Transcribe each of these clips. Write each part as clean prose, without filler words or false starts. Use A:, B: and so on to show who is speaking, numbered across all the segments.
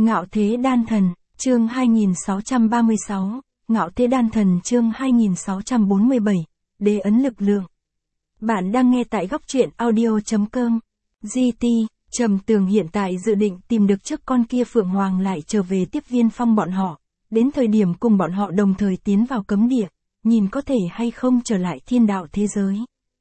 A: Ngạo Thế Đan Thần, chương 2636, Ngạo Thế Đan Thần chương 2647, Đế ấn lực lượng. Bạn đang nghe tại góc truyện audio.com. GT, Trầm Tường hiện tại dự định tìm được trước con kia Phượng Hoàng lại trở về tiếp Viên Phong bọn họ, đến thời điểm cùng bọn họ đồng thời tiến vào cấm địa, nhìn có thể hay không trở lại thiên đạo thế giới.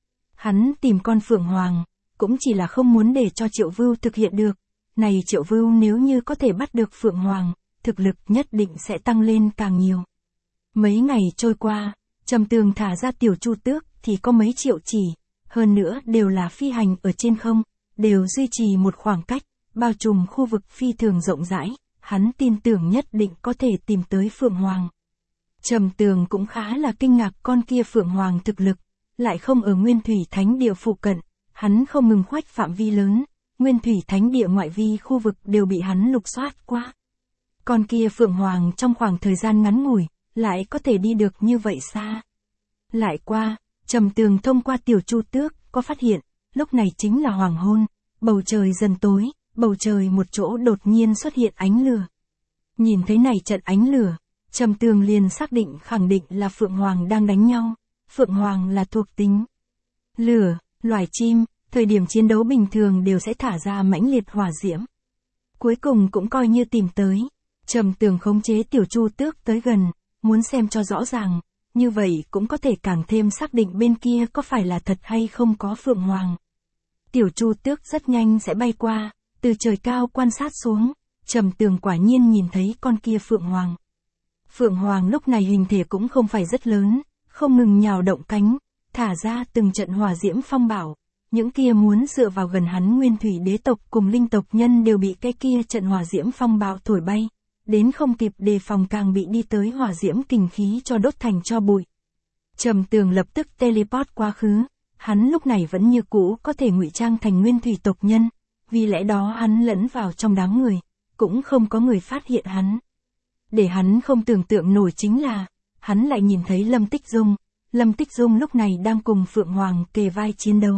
A: Hắn tìm con Phượng Hoàng, cũng chỉ là không muốn để cho Triệu Vưu thực hiện được. Này Triệu Vưu nếu như có thể bắt được Phượng Hoàng, thực lực nhất định sẽ tăng lên càng nhiều. Mấy ngày trôi qua, Trầm Tường thả ra Tiểu Chu Tước thì có mấy triệu chỉ, hơn nữa đều là phi hành ở trên không, đều duy trì một khoảng cách, bao trùm khu vực phi thường rộng rãi, hắn tin tưởng nhất định có thể tìm tới Phượng Hoàng. Trầm Tường cũng khá là kinh ngạc con kia Phượng Hoàng thực lực, lại không ở Nguyên Thủy Thánh Địa phụ cận, hắn không ngừng khoách phạm vi lớn. Nguyên Thủy Thánh Địa ngoại vi khu vực đều bị hắn lục soát qua. Con kia Phượng Hoàng trong khoảng thời gian ngắn ngủi, lại có thể đi được như vậy xa. Lại qua, Trầm Tường thông qua Tiểu Chu Tước, có phát hiện, lúc này chính là hoàng hôn, bầu trời dần tối, bầu trời một chỗ đột nhiên xuất hiện ánh lửa. Nhìn thấy này trận ánh lửa, Trầm Tường liền xác định khẳng định là Phượng Hoàng đang đánh nhau. Phượng Hoàng là thuộc tính lửa, loài chim. Thời điểm chiến đấu bình thường đều sẽ thả ra mãnh liệt hỏa diễm. Cuối cùng cũng coi như tìm tới. Trầm Tường khống chế Tiểu Chu Tước tới gần, muốn xem cho rõ ràng, như vậy cũng có thể càng thêm xác định bên kia có phải là thật hay không có Phượng Hoàng. Tiểu Chu Tước rất nhanh sẽ bay qua, từ trời cao quan sát xuống, Trầm Tường quả nhiên nhìn thấy con kia Phượng Hoàng. Phượng Hoàng lúc này hình thể cũng không phải rất lớn, không ngừng nhào động cánh, thả ra từng trận hỏa diễm phong bạo. Những kia muốn dựa vào gần hắn Nguyên Thủy đế tộc cùng linh tộc nhân đều bị cái kia trận hỏa diễm phong bạo thổi bay, đến không kịp đề phòng càng bị đi tới hỏa diễm kình khí cho đốt thành tro bụi. Trầm Tường lập tức teleport quá khứ, hắn lúc này vẫn như cũ có thể ngụy trang thành Nguyên Thủy tộc nhân, vì lẽ đó hắn lẫn vào trong đám người, cũng không có người phát hiện hắn. Để hắn không tưởng tượng nổi chính là, hắn lại nhìn thấy Lâm Tích Dung. Lâm Tích Dung lúc này đang cùng Phượng Hoàng kề vai chiến đấu.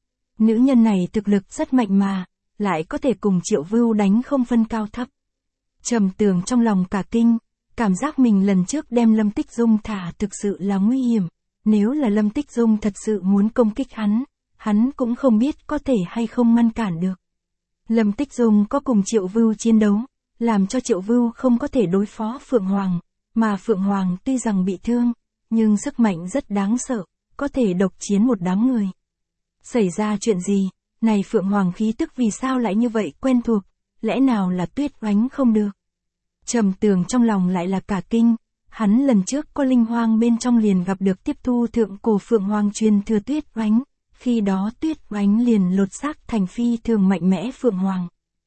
A: Nữ nhân này thực lực rất mạnh mà, lại có thể cùng Triệu Vưu đánh không phân cao thấp. Trầm Tường trong lòng cả kinh, cảm giác mình lần trước đem Lâm Tích Dung thả thực sự là nguy hiểm. Nếu là Lâm Tích Dung thật sự muốn công kích hắn cũng không biết có thể hay không ngăn cản được. Lâm Tích Dung có cùng Triệu Vưu chiến đấu, làm cho Triệu Vưu không có thể đối phó Phượng Hoàng, mà Phượng Hoàng tuy rằng bị thương, nhưng sức mạnh rất đáng sợ, có thể độc chiến một đám người. Xảy ra chuyện gì, này Phượng Hoàng khí tức vì sao lại như vậy quen thuộc, lẽ nào là Tuyết Oánh không được. Trầm Tường trong lòng lại là cả kinh, hắn lần trước có Linh Hoang bên trong liền gặp được tiếp thu thượng cổ Phượng Hoàng truyền thừa Tuyết Oánh, khi đó Tuyết Oánh liền lột xác thành phi thường mạnh mẽ Phượng Hoàng.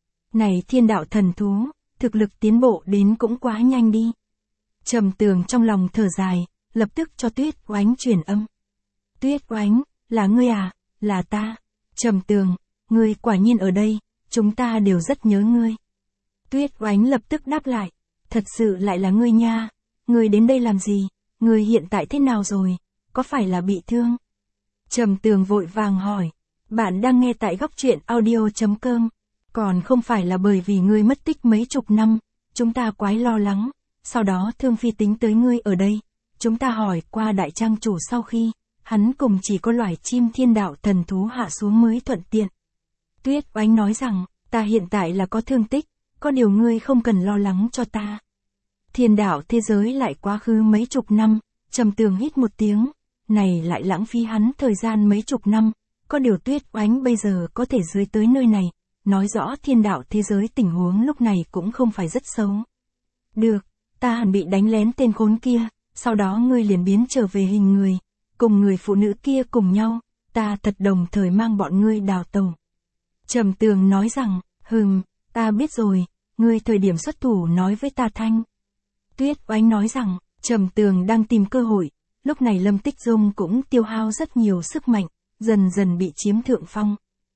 A: Này thiên đạo thần thú, thực lực tiến bộ đến cũng quá nhanh đi. Trầm Tường trong lòng thở dài, lập tức cho Tuyết Oánh truyền âm. Tuyết Oánh, là ngươi à? Là ta. Trầm Tường, ngươi quả nhiên ở đây, chúng ta đều rất nhớ ngươi. Tuyết Oánh lập tức đáp lại, thật sự lại là ngươi nha, ngươi đến đây làm gì, ngươi hiện tại thế nào rồi, có phải là bị thương? Trầm Tường vội vàng hỏi, bạn đang nghe tại góc truyện audio.com, còn không phải là bởi vì ngươi mất tích mấy chục năm, chúng ta quái lo lắng, sau đó Thương Phi tính tới ngươi ở đây, chúng ta hỏi qua đại trang chủ sau khi hắn cùng chỉ có loài chim thiên đạo thần thú hạ xuống mới thuận tiện. Tuyết Oánh nói rằng, ta hiện tại là có thương tích, có điều ngươi không cần lo lắng cho ta. Thiên đạo thế giới lại quá khứ mấy chục năm, Trầm Tường hít một tiếng, này lại lãng phí hắn thời gian mấy chục năm, có điều Tuyết Oánh bây giờ có thể dưới tới nơi này, nói rõ thiên đạo thế giới tình huống lúc này cũng không phải rất xấu. Được, ta hẳn bị đánh lén tên khốn kia, sau đó ngươi liền biến trở về hình người. Cùng người phụ nữ kia cùng nhau, ta thật đồng thời mang bọn ngươi đào tẩu. Trầm Tường nói rằng, ta biết rồi, ngươi thời điểm xuất thủ nói với ta thanh. Tuyết Oánh nói rằng, Trầm Tường đang tìm cơ hội, lúc này Lâm Tích Dung cũng tiêu hao rất nhiều sức mạnh, dần dần bị chiếm thượng phong.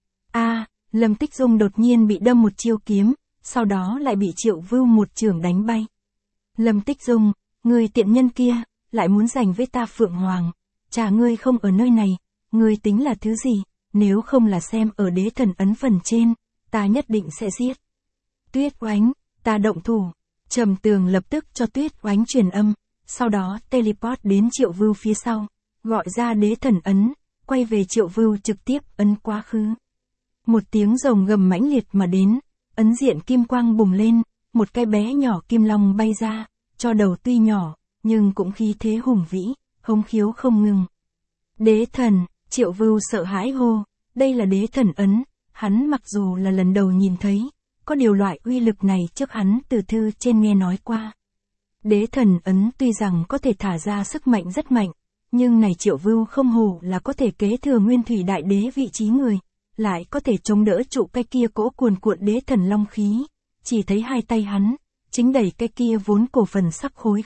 A: Lâm Tích Dung đột nhiên bị đâm một chiêu kiếm, sau đó lại bị Triệu Vưu một chưởng đánh bay. Lâm Tích Dung, ngươi tiện nhân kia, lại muốn giành với ta Phượng Hoàng. Chả ngươi không ở nơi này, ngươi tính là thứ gì, nếu không là xem ở đế thần ấn phần trên, ta nhất định sẽ giết. Tuyết Oánh, ta động thủ. Trầm Tường lập tức cho Tuyết Oánh truyền âm, sau đó teleport đến Triệu Vưu phía sau, gọi ra đế thần ấn, quay về Triệu Vưu trực tiếp ấn quá khứ. Một tiếng rồng gầm mãnh liệt mà đến, ấn diện kim quang bùng lên, một cái bé nhỏ kim long bay ra, cho đầu tuy nhỏ, nhưng cũng khí thế hùng vĩ, hống khiếu không ngừng. Đế thần, Triệu Vưu sợ hãi hô, đây là đế thần ấn, hắn mặc dù là lần đầu nhìn thấy, có điều loại uy lực này trước hắn từ thư trên nghe nói qua. Đế thần ấn tuy rằng có thể thả ra sức mạnh rất mạnh, nhưng này Triệu Vưu không hổ là có thể kế thừa nguyên thủy đại đế vị trí người, lại có thể chống đỡ trụ cái kia cỗ cuồn cuộn đế thần long khí, chỉ thấy hai tay hắn, chính đẩy cái kia vốn cổ phần sắc khối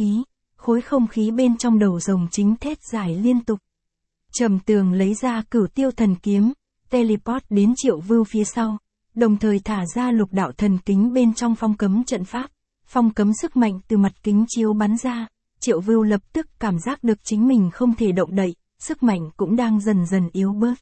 A: không khí bên trong đầu rồng chính thét dài liên tục. Trầm Tường lấy ra Cửu Tiêu thần kiếm, teleport đến Triệu Vưu phía sau, đồng thời thả ra lục đạo thần kính bên trong phong cấm trận pháp, phong cấm sức mạnh từ mặt kính chiếu bắn ra, Triệu Vưu lập tức cảm giác được chính mình không thể động đậy, sức mạnh cũng đang dần dần yếu bớt.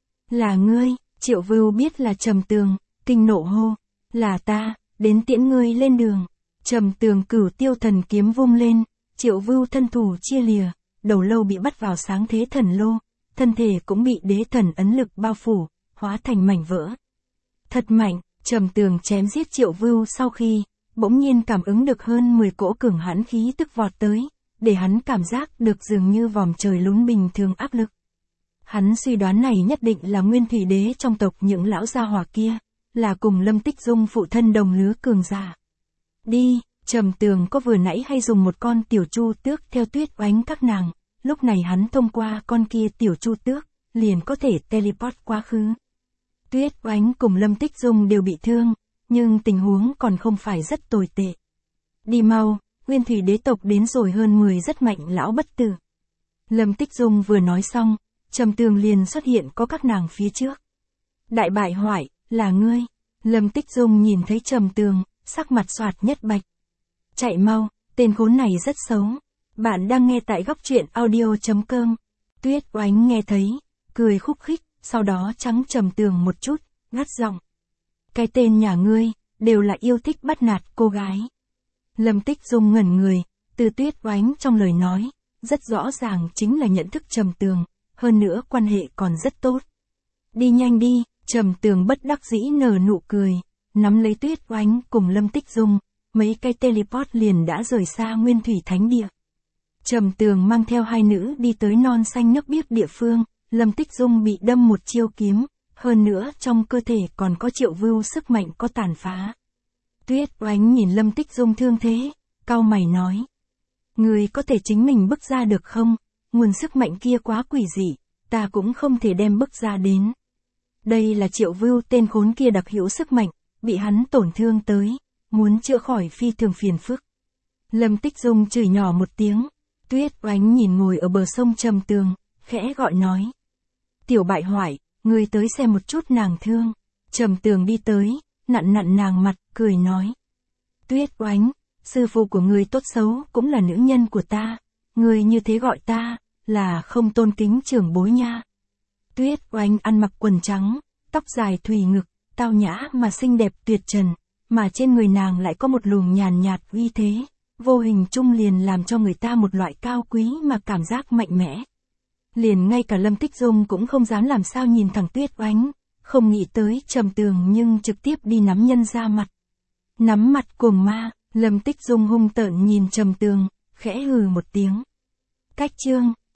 A: Là ngươi, Triệu Vưu biết là Trầm Tường, kinh nộ hô, là ta, đến tiễn ngươi lên đường. Trầm Tường Cửu Tiêu thần kiếm vung lên, Triệu Vưu thân thủ chia lìa, đầu lâu bị bắt vào sáng thế thần lô, thân thể cũng bị đế thần ấn lực bao phủ, hóa thành mảnh vỡ. Thật mạnh, Trầm Tường chém giết Triệu Vưu sau khi, bỗng nhiên cảm ứng được hơn 10 cỗ cường hãn khí tức vọt tới, để hắn cảm giác được dường như vòm trời lún bình thường áp lực. Hắn suy đoán này nhất định là nguyên thủy đế trong tộc những lão gia hỏa kia, là cùng Lâm Tích Dung phụ thân đồng lứa cường giả. Đi, Trầm Tường có vừa nãy hay dùng một con tiểu chu tước theo Tuyết Oánh các nàng, lúc này hắn thông qua con kia tiểu chu tước, liền có thể teleport quá khứ. Tuyết Oánh cùng Lâm Tích Dung đều bị thương, nhưng tình huống còn không phải rất tồi tệ. Đi mau, nguyên thủy đế tộc đến rồi hơn 10 rất mạnh lão bất tử. Lâm Tích Dung vừa nói xong, Trầm Tường liền xuất hiện có các nàng phía trước. Đại bại hoại, là ngươi. Lâm Tích Dung nhìn thấy Trầm Tường, sắc mặt xoạt nhất bạch. Chạy mau, tên khốn này rất xấu. Bạn đang nghe tại góc truyện audio.com. Tuyết Oánh nghe thấy, cười khúc khích, sau đó trắng Trầm Tường một chút, gắt giọng. Cái tên nhà ngươi, đều là yêu thích bắt nạt cô gái. Lâm Tích Dung ngẩn người, từ Tuyết Oánh trong lời nói, rất rõ ràng chính là nhận thức Trầm Tường, hơn nữa quan hệ còn rất tốt. Đi nhanh đi, Trầm Tường bất đắc dĩ nở nụ cười, nắm lấy Tuyết Oánh cùng Lâm Tích Dung, mấy cái teleport liền đã rời xa nguyên thủy thánh địa. Trầm Tường mang theo hai nữ đi tới non xanh nước biếc địa phương, Lâm Tích Dung bị đâm một chiêu kiếm, hơn nữa trong cơ thể còn có Triệu Vưu sức mạnh có tàn phá. Tuyết Oánh nhìn Lâm Tích Dung thương thế, cau mày nói. Người có thể chính mình bức ra được không? Nguồn sức mạnh kia quá quỷ dị, ta cũng không thể đem bức ra đến. Đây là Triệu Vưu tên khốn kia đặc hữu sức mạnh, bị hắn tổn thương tới, muốn chữa khỏi phi thường phiền phức. Lâm Tích Dung chửi nhỏ một tiếng, Tuyết Oánh nhìn ngồi ở bờ sông Trầm Tường, khẽ gọi nói. Tiểu bại hoại, ngươi tới xem một chút nàng thương. Trầm Tường đi tới, nặn nàng mặt, cười nói. Tuyết Oánh, sư phụ của ngươi tốt xấu cũng là nữ nhân của ta, ngươi như thế gọi ta, là không tôn kính trưởng bối nha. Tuyết Oánh ăn mặc quần trắng, tóc dài thùy ngực, tao nhã mà xinh đẹp tuyệt trần, mà trên người nàng lại có một luồng nhàn nhạt uy thế, vô hình chung liền làm cho người ta một loại cao quý mà cảm giác mạnh mẽ. Liền ngay cả Lâm Tích Dung cũng không dám làm sao nhìn thẳng Tuyết Oánh, không nghĩ tới Trầm Tường nhưng trực tiếp đi nắm nhân ra mặt. Nắm mặt cuồng ma, Lâm Tích Dung hung tợn nhìn Trầm Tường, khẽ hừ một tiếng. Cách chương.